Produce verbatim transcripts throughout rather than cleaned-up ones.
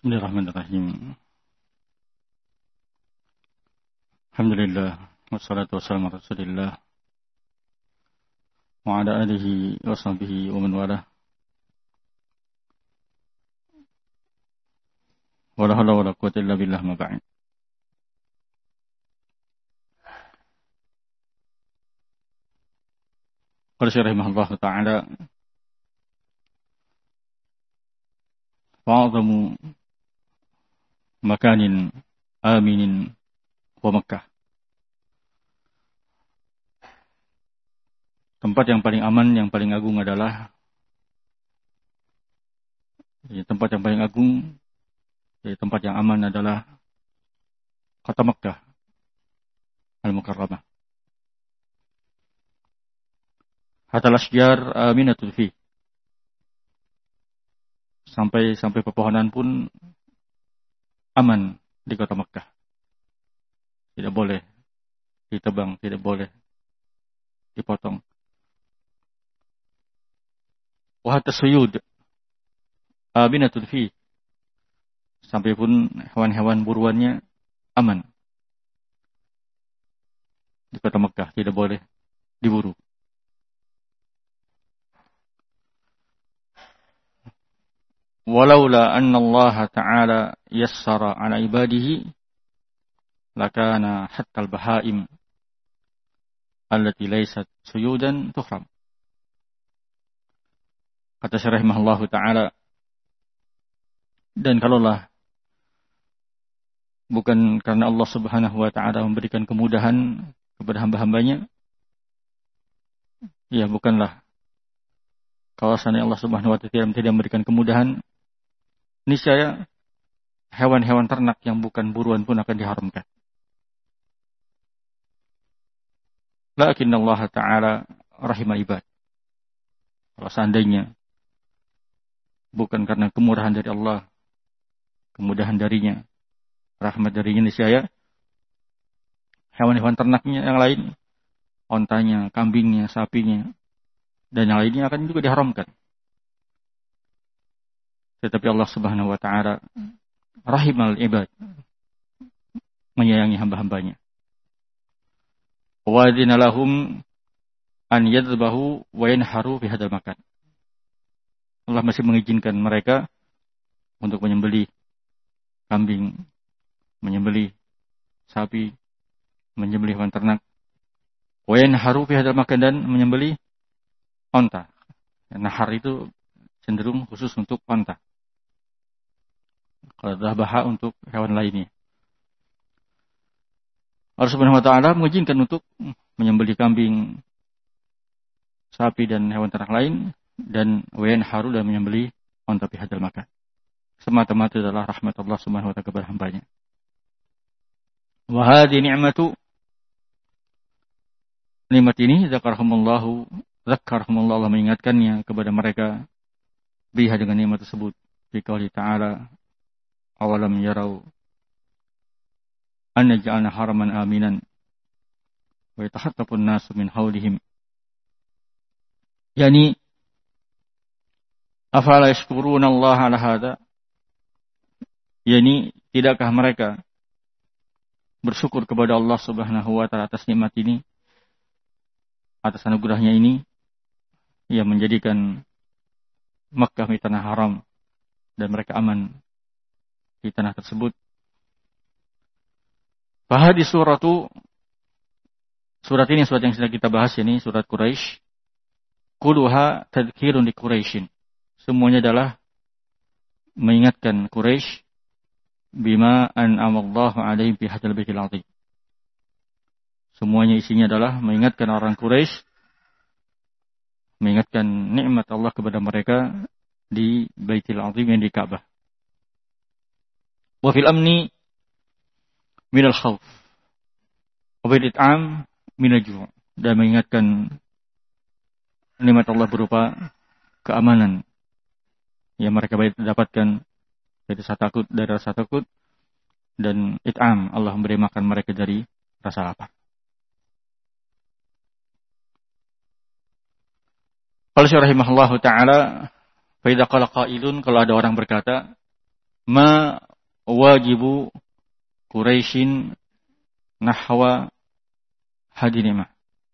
Bismillahirrahmanirrahim. Alhamdulillah wassalatu wassalamu ala Rasulillah wa ala alihi wa sahbihi wa man walah. Wa la haula wa la quwwata illa billah ma ba'd. Qala Syekh rahimahullah ta'ala wa'adhamu makanin aminin wa Makkah. Tempat yang paling aman, yang paling agung adalah ya, tempat yang paling agung, ya, tempat yang aman adalah kota Makkah Al-Mukarramah. Hatta al-ashjar aminatul fi. Sampai sampai pepohonan pun aman di kota Makkah. Tidak boleh ditebang, tidak boleh dipotong. Wa hatta suyud aminatul fi. Sampai pun hewan-hewan buruannya aman. Di kota Makkah tidak boleh diburu. Walaula anna Allah Ta'ala yassara ala ibadihi lakana hatta al-bahaim allati laysat suyudan tuhram. Kata Syekh rahimahullah ta'ala, dan kalaulah bukan karena Allah Subhanahu wa ta'ala memberikan kemudahan kepada hamba-hambanya, ya bukanlah kawasan Allah Subhanahu wa ta'ala tidak memberikan kemudahan, niscaya hewan-hewan ternak yang bukan buruan pun akan diharamkan. Lakin Allah Ta'ala rahimah ibad. Kalau seandainya bukan karena kemurahan dari Allah, kemudahan darinya, rahmat darinya, niscaya hewan-hewan ternaknya yang lain, ontanya, kambingnya, sapinya, dan yang lainnya akan juga diharamkan. Tetapi Allah Subhanahu wa ta'ala rahimal ibad, menyayangi hamba-hambanya. Wa adzina lahum an yadhbahu wa yanharu fi hadzal makan. Allah masih mengizinkan mereka untuk menyembelih kambing, menyembelih sapi, menyembelih hewan ternak. Wa yanharu fi hadzal makan, dan menyembelih onta. Nahar itu cenderung khusus untuk onta. Kalau dhabaha untuk hewan lainnya. Allah Subhanahu wa ta'ala mengizinkan untuk menyembelih kambing, sapi dan hewan ternak lain, dan wayan haru, dan menyembelih onta fi hadzal makan. Semata-mata adalah rahmat Allah Subhanahu wa ta'ala kepada hambanya. Wa hadhihi ni'matu, nikmat ini zakarahumullahu, zakarahumullahu, Allah mengingatkannya kepada mereka biha, dengan nikmat tersebut. Fi qouli ta'ala, awalam yarau anna ja'alna haraman aminan wa yatahattafun nasu min hawlihim. Yani afala yashkuruna Allah ala hadha, yani tidakkah mereka bersyukur kepada Allah Subhanahu wa ta'ala atas nikmat ini, atas anugerahnya ini, yang menjadikan Makkah di tanah haram dan mereka aman di tanah tersebut. Bahadi suratu, surat ini surat yang sedang kita bahas ini, surat Quraisy. Kuluha tadhkirun li Quraisyin. Semuanya adalah mengingatkan Quraisy bima an'amallahu alaihim fi hadzal baitil azim. Semuanya isinya adalah mengingatkan orang Quraisy, mengingatkan nikmat Allah kepada mereka di Baitul Azim yang di Ka'bah. Wa fil amni minal khawf wa bil it'am minal ju', dan mengingatkan nikmat Allah berupa keamanan yang mereka baik dapatkan dari rasa takut, dari rasa takut, dan it'am, Allah memberi makan mereka dari rasa lapar. Qala Syekh rahimahullahu ta'ala, fa idza qala qailun, kalau ada orang berkata, ma wajibu Quraisyin nahwa hadinimah.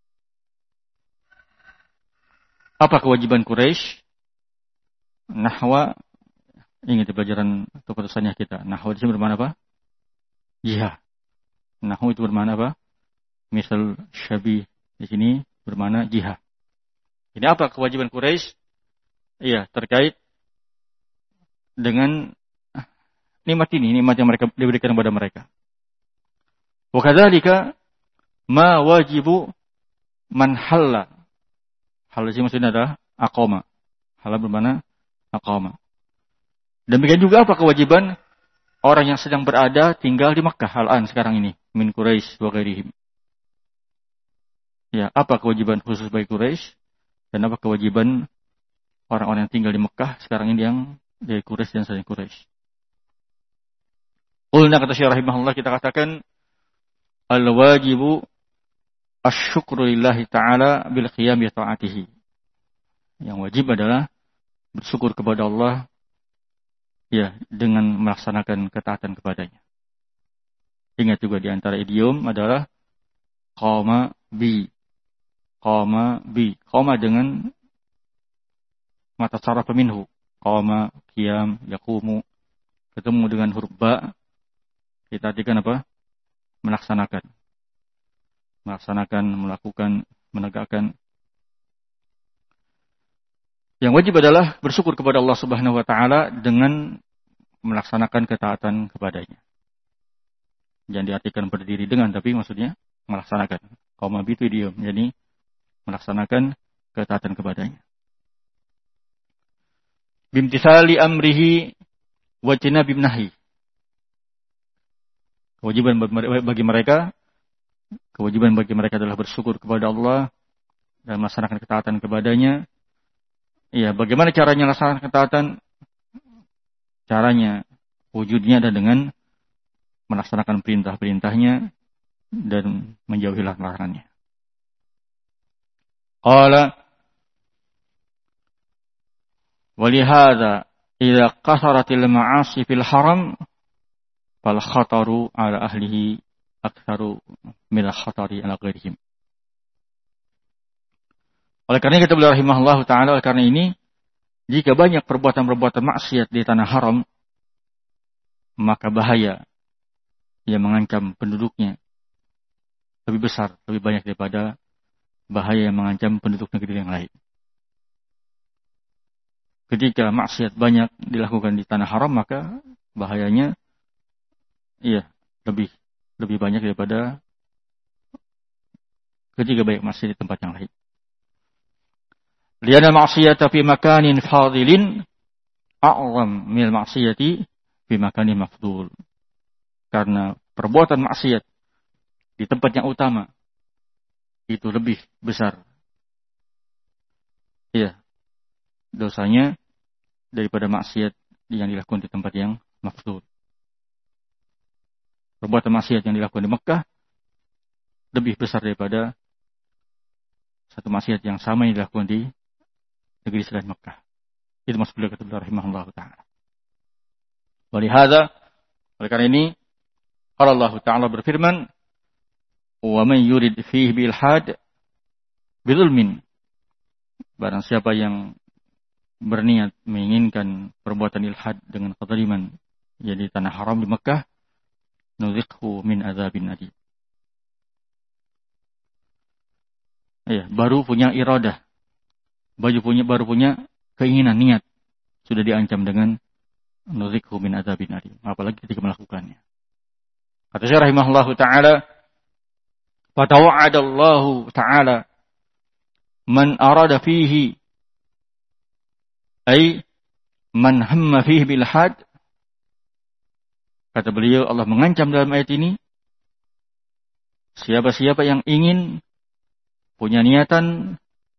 Apa kewajiban Quraisy nahwa, ingat di pelajaran atau petusannya kita, nahwa itu bermakna apa? Jihad. Nahwa itu bermakna apa? Misal syabih di sini bermakna jihad. Ini apa kewajiban Quraisy? Iya, terkait dengan nikmat ini, nikmat yang mereka diberikan kepada mereka. Wa kadzalika ma wajibu man halla. Hal ini maksudnya adalah aqama. Hal bermakna aqama. Demikian juga apa kewajiban orang yang sedang berada tinggal di Makkah al-an sekarang ini, min Quraisy wa ghairihim. Ya, apa kewajiban khusus bagi Quraisy dan apa kewajiban orang-orang yang tinggal di Mekah sekarang ini yang dari Quraisy dan selain Quraisy. Ulna kata Syekh rahimahullah, kita katakan al-wajibu asyukru lillahi ta'ala bil qiyam bi ta'atihi. Yang wajib adalah bersyukur kepada Allah ya dengan melaksanakan ketaatan kepadanya. Ingat juga di antara idiom adalah qama bi. Qama bi. Qama dengan mata saraf minhu. Qama, qiyam, yaqumu. Ketemu dengan huruf ba. Kita artikan apa? Melaksanakan. Melaksanakan, melakukan, menegakkan. Yang wajib adalah bersyukur kepada Allah Subhanahu wa taala dengan melaksanakan ketaatan kepadanya. Jangan diartikan berdiri dengan, tapi maksudnya melaksanakan. Qama bi itu idiom. Jadi melaksanakan ketaatan kepadanya. Bimtisali amrihi wa jinabi nahi. Kewajiban bagi mereka, kewajiban bagi mereka adalah bersyukur kepada Allah dan melaksanakan ketaatan kepadanya. Ya, bagaimana caranya melaksanakan ketaatan? Caranya, wujudnya adalah dengan melaksanakan perintah-perintahnya dan menjauhi larangannya. Qala walihada idza qasaratil ma'asi fil haram fal khataru ala ahlihi aktsaru min al khatari ala ghairihim. Oleh karena kita beliau rahimahullah ta'ala, oleh karena ini jika banyak perbuatan-perbuatan maksiat di tanah haram, maka bahaya yang mengancam penduduknya lebih besar, lebih banyak daripada bahaya yang mengancam penduduk negeri yang lain. Ketika maksiat banyak dilakukan di tanah haram, maka bahayanya iya lebih lebih banyak daripada ketika banyak maksiat di tempat yang lain. Lianna maksiyata fi makanin fadilin a'zam min maksiyati fi makanin mafdul. Karena perbuatan maksiat di tempat yang utama itu lebih besar, iya, dosanya daripada maksiat yang dilakukan di tempat yang mafdul. Perbuatan maksiat yang dilakukan di Mekah lebih besar daripada satu maksiat yang sama yang dilakukan di negeri selain Mekah. Itu maksud beliau kata beliau rahimahullah ta'ala. Walihada, oleh karena ini Allah Ta'ala berfirman, wa man yurid fihi bil had bidzulmin. Barang siapa yang berniat menginginkan perbuatan ilhad dengan kezaliman, jadi tanah haram di Mekah, nuziqhu min adzabin adim. Ya, baru punya iradah. Baru punya baru punya keinginan, niat, sudah diancam dengan nuziqhu min adzabin adim, apalagi ketika melakukannya. Kata Syekh rahimahullahu ta'ala, fatawa'adallahu ta'ala man arada fihi ay man hamma fihi bil had. Kata beliau, Allah mengancam dalam ayat ini siapa-siapa yang ingin punya niatan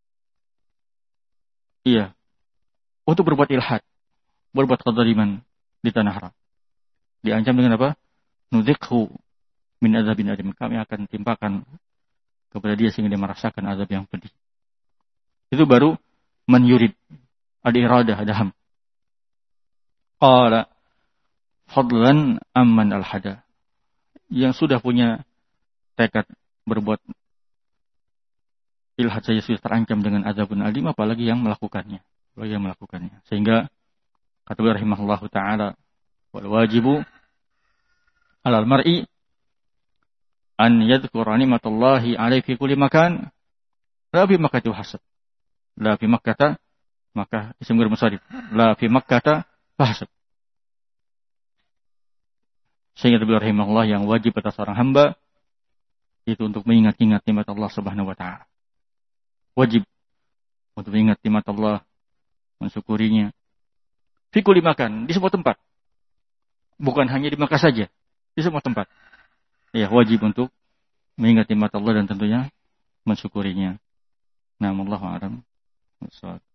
iya untuk berbuat ilhad, berbuat kezaliman di tanah haram, diancam dengan apa? Nudziqhu min adzabin adim. Kami akan timpakan kepada dia sehingga dia merasakan azab yang pedih. Itu baru man yurid, ada iradah, ada ham. Qala fadlan amman al-hada. Yang sudah punya tekad berbuat ilhad saja sudah terancam dengan azabun alim, apalagi yang melakukannya. Apalagi yang melakukannya. Sehingga kata beliau rahimahullahu taala, wal wajibu 'alal mar'i an yadhkura ni'matallahi 'alaihi fi kulli makan, la fi Makkah hasab. La fi Makkah, maka isim ghair musharif. La fi Makkah hasab. Sehingga beliau rahimahullah yang wajib atas seorang hamba itu untuk mengingat-ingat nikmat Allah Subhanahu wa taala. Wajib untuk mengingat nikmat Allah, mensyukurinya. Fi kulli makan, di semua tempat. Bukan hanya di Makkah saja, di semua tempat. Ya, wajib untuk mengingat nikmat Allah dan tentunya mensyukurinya. Nah, wallahu a'lam.